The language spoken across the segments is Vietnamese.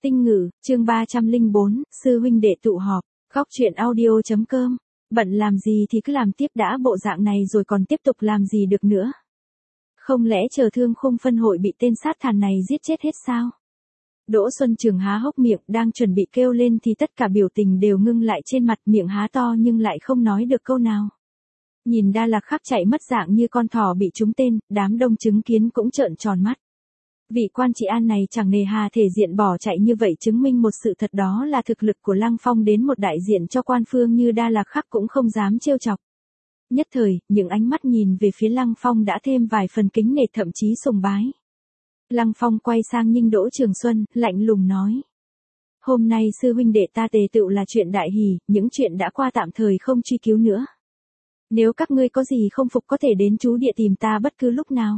Tinh ngữ, chương 304, sư huynh đệ tụ họp, góc truyện audio.com. Bận làm gì thì cứ làm tiếp đã, bộ dạng này rồi còn tiếp tục làm gì được nữa. Không lẽ chờ Thương Khung phân hội bị tên sát thàn này giết chết hết sao? Đỗ Xuân Trường há hốc miệng, đang chuẩn bị kêu lên thì tất cả biểu tình đều ngưng lại trên mặt, miệng há to nhưng lại không nói được câu nào. Nhìn Đa Lạc Khắc chạy mất dạng như con thỏ bị trúng tên, đám đông chứng kiến cũng trợn tròn mắt. Vị quan trị an này chẳng nề hà thể diện bỏ chạy như vậy, chứng minh một sự thật, đó là thực lực của Lăng Phong đến một đại diện cho quan phương như Đa Lạc Khắc cũng không dám trêu chọc. Nhất thời, những ánh mắt nhìn về phía Lăng Phong đã thêm vài phần kính nể, thậm chí sùng bái. Lăng Phong quay sang Ninh Đỗ Trường Xuân, lạnh lùng nói. Hôm nay sư huynh đệ ta tề tựu là chuyện đại hỷ, những chuyện đã qua tạm thời không truy cứu nữa. Nếu các ngươi có gì không phục có thể đến chú địa tìm ta bất cứ lúc nào.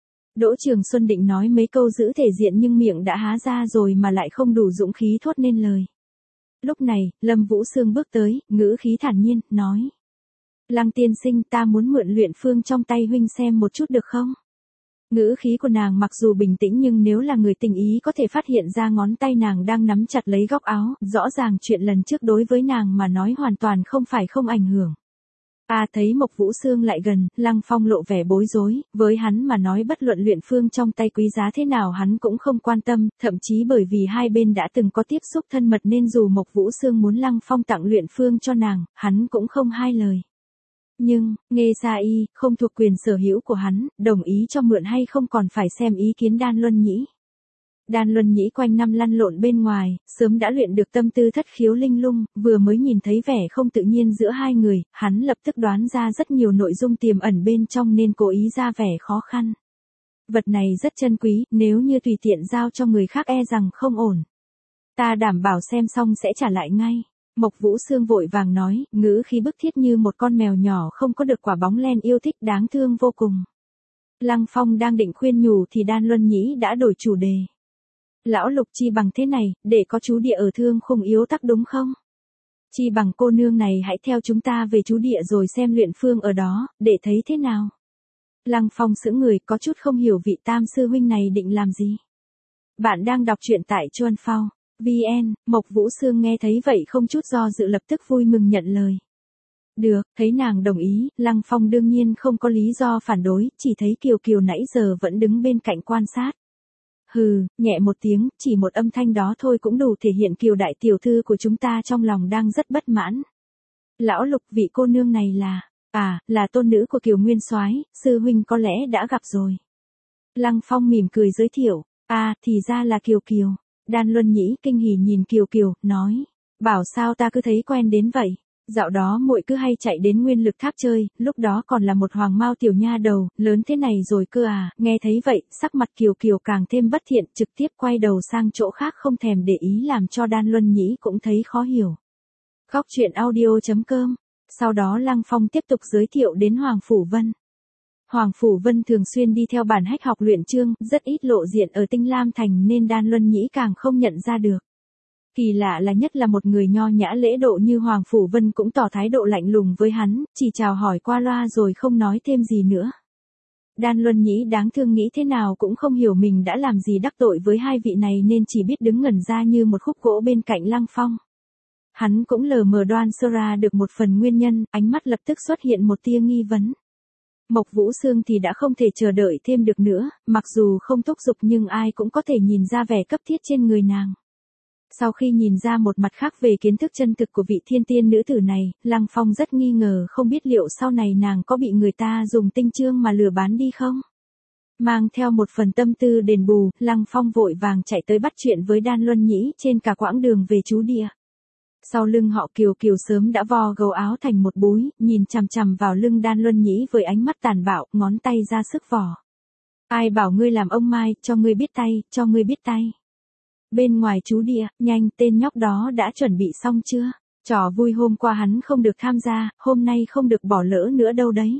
Đỗ Trường Xuân định nói mấy câu giữ thể diện nhưng miệng đã há ra rồi mà lại không đủ dũng khí thốt nên lời. Lúc này, Lâm Vũ Sương bước tới, ngữ khí thản nhiên, nói. Lăng tiên sinh, ta muốn mượn luyện phương trong tay huynh xem một chút được không? Ngữ khí của nàng mặc dù bình tĩnh nhưng nếu là người tình ý có thể phát hiện ra ngón tay nàng đang nắm chặt lấy góc áo, rõ ràng chuyện lần trước đối với nàng mà nói hoàn toàn không phải không ảnh hưởng. Thấy Mộc Vũ Sương lại gần, Lăng Phong lộ vẻ bối rối, với hắn mà nói bất luận luyện phương trong tay quý giá thế nào hắn cũng không quan tâm, thậm chí bởi vì hai bên đã từng có tiếp xúc thân mật nên dù Mộc Vũ Sương muốn Lăng Phong tặng luyện phương cho nàng, hắn cũng không hai lời. Nhưng, Nghê Sa Y, không thuộc quyền sở hữu của hắn, đồng ý cho mượn hay không còn phải xem ý kiến Đan Luân Nhĩ. Đan Luân Nhĩ quanh năm lăn lộn bên ngoài, sớm đã luyện được tâm tư thất khiếu linh lung, vừa mới nhìn thấy vẻ không tự nhiên giữa hai người, hắn lập tức đoán ra rất nhiều nội dung tiềm ẩn bên trong nên cố ý ra vẻ khó khăn. Vật này rất chân quý, nếu như tùy tiện giao cho người khác e rằng không ổn. Ta đảm bảo xem xong sẽ trả lại ngay. Mộc Vũ Sương vội vàng nói, ngữ khí bức thiết như một con mèo nhỏ không có được quả bóng len yêu thích, đáng thương vô cùng. Lăng Phong đang định khuyên nhủ thì Đan Luân Nhĩ đã đổi chủ đề. Lão Lục, chi bằng thế này, để có chú địa ở Thương Khung yếu tắc đúng không? Chi bằng cô nương này hãy theo chúng ta về chú địa rồi xem luyện phương ở đó, để thấy thế nào. Lăng Phong sững người, có chút không hiểu vị tam sư huynh này định làm gì. Bạn đang đọc truyện tại Chuan Phao VN. Mộc Vũ Sương nghe thấy vậy không chút do dự lập tức vui mừng nhận lời. Được, thấy nàng đồng ý, Lăng Phong đương nhiên không có lý do phản đối, chỉ thấy Kiều Kiều nãy giờ vẫn đứng bên cạnh quan sát. Hừ, nhẹ một tiếng, chỉ một âm thanh đó thôi cũng đủ thể hiện Kiều đại tiểu thư của chúng ta trong lòng đang rất bất mãn. Lão Lục, vị cô nương này là tôn nữ của Kiều Nguyên Soái, sư huynh có lẽ đã gặp rồi. Lăng Phong mỉm cười giới thiệu, thì ra là Kiều Kiều. Đan Luân Nhĩ kinh hỉ nhìn Kiều Kiều, nói, bảo sao ta cứ thấy quen đến vậy. Dạo đó muội cứ hay chạy đến Nguyên Lực Tháp chơi, lúc đó còn là một hoàng mao tiểu nha đầu, lớn thế này rồi cơ à. Nghe thấy vậy, sắc mặt Kiều Kiều càng thêm bất thiện, trực tiếp quay đầu sang chỗ khác không thèm để ý, làm cho Đan Luân Nhĩ cũng thấy khó hiểu. Góc truyện audio.com. Sau đó Lăng Phong tiếp tục giới thiệu đến Hoàng Phủ Vân. Hoàng Phủ Vân thường xuyên đi theo bản hách học luyện chương, rất ít lộ diện ở Tinh Lam Thành nên Đan Luân Nhĩ càng không nhận ra được. Kỳ lạ là nhất là một người nho nhã lễ độ như Hoàng Phủ Vân cũng tỏ thái độ lạnh lùng với hắn, chỉ chào hỏi qua loa rồi không nói thêm gì nữa. Đan Luân Nhĩ đáng thương nghĩ thế nào cũng không hiểu mình đã làm gì đắc tội với hai vị này nên chỉ biết đứng ngẩn ra như một khúc gỗ bên cạnh Lăng Phong. Hắn cũng lờ mờ đoan sơ ra được một phần nguyên nhân, ánh mắt lập tức xuất hiện một tia nghi vấn. Mộc Vũ Sương thì đã không thể chờ đợi thêm được nữa, mặc dù không thúc giục nhưng ai cũng có thể nhìn ra vẻ cấp thiết trên người nàng. Sau khi nhìn ra một mặt khác về kiến thức chân thực của vị thiên tiên nữ tử này, Lăng Phong rất nghi ngờ không biết liệu sau này nàng có bị người ta dùng tinh chương mà lừa bán đi không. Mang theo một phần tâm tư đền bù, Lăng Phong vội vàng chạy tới bắt chuyện với Đan Luân Nhĩ trên cả quãng đường về chú địa. Sau lưng họ Kiều Kiều sớm đã vo gấu áo thành một búi, nhìn chằm chằm vào lưng Đan Luân Nhĩ với ánh mắt tàn bạo, ngón tay ra sức vò. Ai bảo ngươi làm ông Mai, cho ngươi biết tay, cho ngươi biết tay. Bên ngoài chú địa, nhanh, tên nhóc đó đã chuẩn bị xong chưa? Trò vui hôm qua hắn không được tham gia, hôm nay không được bỏ lỡ nữa đâu đấy.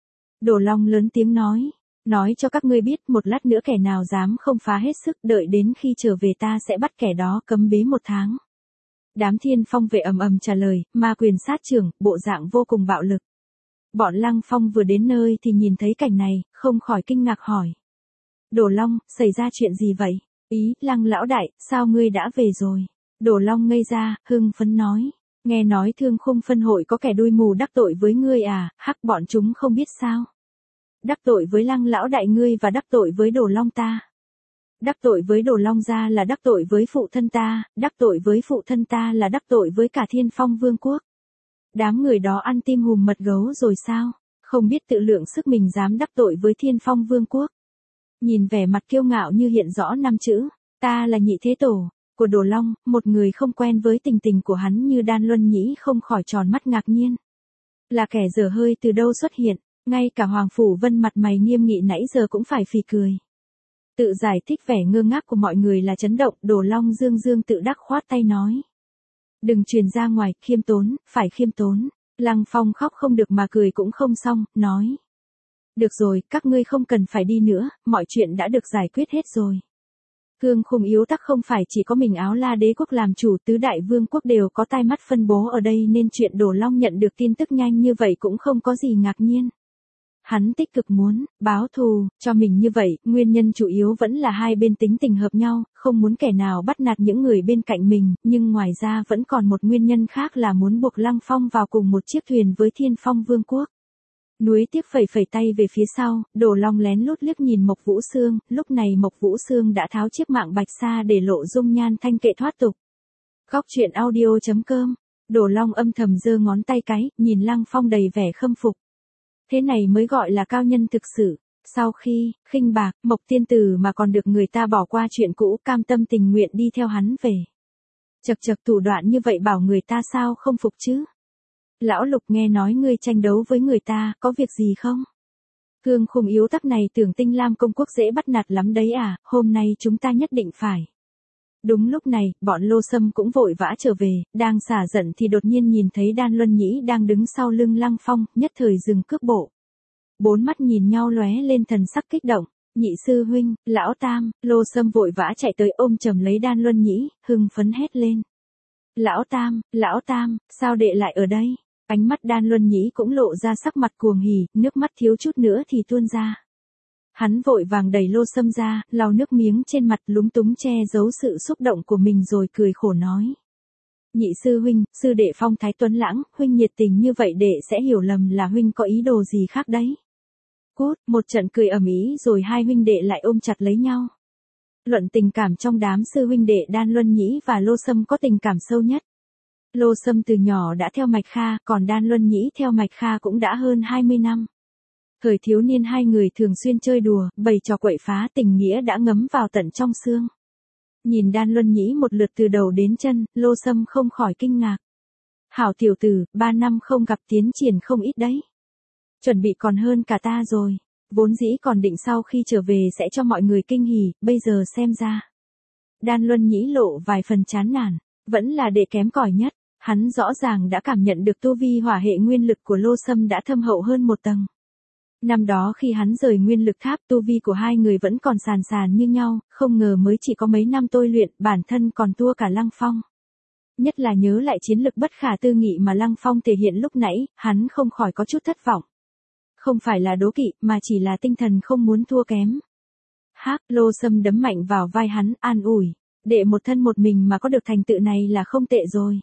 Đồ Long lớn tiếng nói cho các ngươi biết, một lát nữa kẻ nào dám không phá hết sức, đợi đến khi trở về ta sẽ bắt kẻ đó cấm bế 1 tháng. Đám Thiên Phong vệ ầm ầm trả lời, ma quyền sát trưởng, bộ dạng vô cùng bạo lực. Bọn Lăng Phong vừa đến nơi thì nhìn thấy cảnh này, không khỏi kinh ngạc hỏi. Đồ Long, xảy ra chuyện gì vậy? Ý, Lăng lão đại, sao ngươi đã về rồi? Đồ Long ngây ra, hưng phấn nói. Nghe nói Thương Khung phân hội có kẻ đuôi mù đắc tội với ngươi à, hắc bọn chúng không biết sao. Đắc tội với Lăng lão đại ngươi và đắc tội với Đồ Long ta. Đắc tội với Đồ Long gia là đắc tội với phụ thân ta, đắc tội với phụ thân ta là đắc tội với cả Thiên Phong Vương quốc. Đám người đó ăn tim hùm mật gấu rồi sao, không biết tự lượng sức mình dám đắc tội với Thiên Phong Vương quốc. Nhìn vẻ mặt kiêu ngạo như hiện rõ 5 chữ, ta là nhị thế tổ, của Đồ Long, một người không quen với tình tình của hắn như Đan Luân Nhĩ không khỏi tròn mắt ngạc nhiên. Là kẻ dở hơi từ đâu xuất hiện, ngay cả Hoàng Phủ Vân mặt mày nghiêm nghị nãy giờ cũng phải phì cười. Tự giải thích vẻ ngơ ngác của mọi người là chấn động, Đồ Long dương dương tự đắc khoát tay nói. Đừng truyền ra ngoài, khiêm tốn, phải khiêm tốn. Lăng Phong khóc không được mà cười cũng không xong, nói. Được rồi, các ngươi không cần phải đi nữa, mọi chuyện đã được giải quyết hết rồi. Thương Khung yếu tắc không phải chỉ có mình Áo La Đế quốc làm chủ, tứ đại vương quốc đều có tai mắt phân bố ở đây nên chuyện Đồ Long nhận được tin tức nhanh như vậy cũng không có gì ngạc nhiên. Hắn tích cực muốn báo thù cho mình như vậy, nguyên nhân chủ yếu vẫn là hai bên tính tình hợp nhau, không muốn kẻ nào bắt nạt những người bên cạnh mình, nhưng ngoài ra vẫn còn một nguyên nhân khác là muốn buộc Lăng Phong vào cùng một chiếc thuyền với Thiên Phong Vương quốc. Núi tiếc phẩy phẩy tay về phía sau, Đồ Long lén lút liếc nhìn Mộc Vũ Sương, lúc này Mộc Vũ Sương đã tháo chiếc mạng bạch sa để lộ dung nhan thanh kệ thoát tục. Góc truyện audio.com, Đồ Long âm thầm giơ ngón tay cái, nhìn Lăng Phong đầy vẻ khâm phục. Thế này mới gọi là cao nhân thực sự. Sau khi khinh bạc Mộc tiên tử mà còn được người ta bỏ qua chuyện cũ, cam tâm tình nguyện đi theo hắn về. Chật chật, thủ đoạn như vậy bảo người ta sao không phục chứ? Lão Lục, nghe nói ngươi tranh đấu với người ta, có việc gì không? Thương Khung yếu tắc này tưởng Tinh Lam công quốc dễ bắt nạt lắm đấy à, hôm nay chúng ta nhất định phải. Đúng lúc này, bọn Lô Sâm cũng vội vã trở về, đang xả giận thì đột nhiên nhìn thấy Đan Luân Nhĩ đang đứng sau lưng Lăng Phong, nhất thời dừng cước bộ. Bốn mắt nhìn nhau lóe lên thần sắc kích động. Nhị sư huynh, lão tam, Lô Sâm vội vã chạy tới ôm chầm lấy Đan Luân Nhĩ, hưng phấn hét lên. Lão tam, sao đệ lại ở đây? Ánh mắt Đan Luân Nhĩ cũng lộ ra sắc mặt cuồng hỉ, nước mắt thiếu chút nữa thì tuôn ra. Hắn vội vàng đẩy Lô Sâm ra, lau nước miếng trên mặt, lúng túng che giấu sự xúc động của mình rồi cười khổ nói. Nhị sư huynh, sư đệ phong thái tuấn lãng, huynh nhiệt tình như vậy đệ sẽ hiểu lầm là huynh có ý đồ gì khác đấy. Cút, một trận cười ầm ĩ rồi hai huynh đệ lại ôm chặt lấy nhau. Luận tình cảm trong đám sư huynh đệ Đan Luân Nhĩ và Lô Sâm có tình cảm sâu nhất. Lô Sâm từ nhỏ đã theo mạch Kha, còn Đan Luân Nhĩ theo mạch Kha cũng đã hơn 20 năm. Thời thiếu niên hai người thường xuyên chơi đùa, bày trò quậy phá, tình nghĩa đã ngấm vào tận trong xương. Nhìn Đan Luân Nhĩ một lượt từ đầu đến chân, Lô Sâm không khỏi kinh ngạc. Hảo tiểu tử, 3 năm không gặp tiến triển không ít đấy. Chuẩn bị còn hơn cả ta rồi. Vốn dĩ còn định sau khi trở về sẽ cho mọi người kinh hỉ, bây giờ xem ra. Đan Luân Nhĩ lộ vài phần chán nản, vẫn là đệ kém cỏi nhất. Hắn rõ ràng đã cảm nhận được tu vi hỏa hệ nguyên lực của Lô Sâm đã thâm hậu hơn một tầng. Năm đó khi hắn rời nguyên lực tháp, tu vi của hai người vẫn còn sàn sàn như nhau, không ngờ mới chỉ có mấy năm tôi luyện, bản thân còn thua cả Lăng Phong. Nhất là nhớ lại chiến lực bất khả tư nghị mà Lăng Phong thể hiện lúc nãy, hắn không khỏi có chút thất vọng. Không phải là đố kỵ, mà chỉ là tinh thần không muốn thua kém. Hắc, Lô Sâm đấm mạnh vào vai hắn, an ủi. Đệ một thân một mình mà có được thành tựu này là không tệ rồi.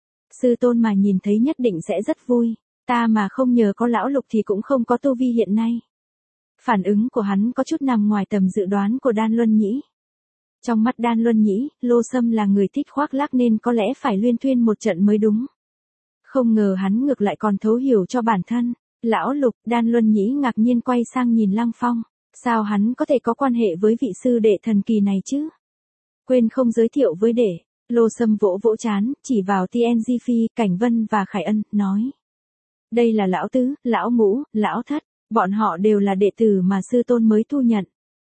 Sư tôn mà nhìn thấy nhất định sẽ rất vui. Ta mà không nhờ có lão Lục thì cũng không có tu vi hiện nay. Phản ứng của hắn có chút nằm ngoài tầm dự đoán của Đan Luân Nhĩ. Trong mắt Đan Luân Nhĩ, Lô Sâm là người thích khoác lác nên có lẽ phải luyên thuyên một trận mới đúng. Không ngờ hắn ngược lại còn thấu hiểu cho bản thân. Lão Lục, Đan Luân Nhĩ ngạc nhiên quay sang nhìn Lăng Phong. Sao hắn có thể có quan hệ với vị sư đệ thần kỳ này chứ? Quên không giới thiệu với đệ. Lô Sâm vỗ vỗ trán, chỉ vào TNG Phi, Cảnh Vân và Khải Ân, nói. Đây là lão tứ, lão ngũ, lão thất, bọn họ đều là đệ tử mà sư tôn mới thu nhận.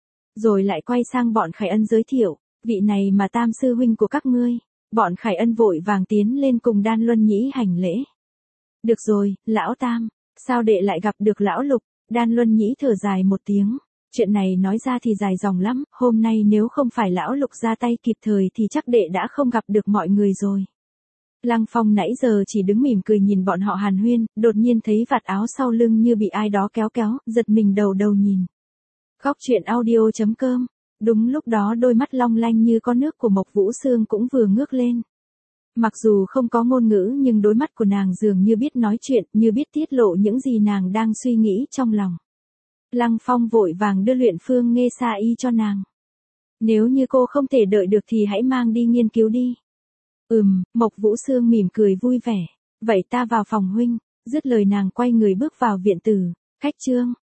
Rồi lại quay sang bọn Khải Ân giới thiệu, vị này mà tam sư huynh của các ngươi. Bọn Khải Ân vội vàng tiến lên cùng Đan Luân Nhĩ hành lễ. Được rồi, lão tam, sao đệ lại gặp được lão Lục? Đan Luân Nhĩ thở dài một tiếng. Chuyện này nói ra thì dài dòng lắm, hôm nay nếu không phải lão Lục ra tay kịp thời thì chắc đệ đã không gặp được mọi người rồi. Lăng Phong nãy giờ chỉ đứng mỉm cười nhìn bọn họ hàn huyên, đột nhiên thấy vạt áo sau lưng như bị ai đó kéo kéo, giật mình đầu nhìn. Góc truyện audio.com Đúng lúc đó đôi mắt long lanh như có nước của Mộc Vũ Sương cũng vừa ngước lên. Mặc dù không có ngôn ngữ nhưng đôi mắt của nàng dường như biết nói chuyện, như biết tiết lộ những gì nàng đang suy nghĩ trong lòng. Lăng Phong vội vàng đưa Luyện Phương Nghê Sa Y cho nàng. Nếu như cô không thể đợi được thì hãy mang đi nghiên cứu đi. Mộc Vũ Sương mỉm cười vui vẻ. Vậy ta vào phòng huynh. Dứt lời nàng quay người bước vào viện tử. Khách Trương.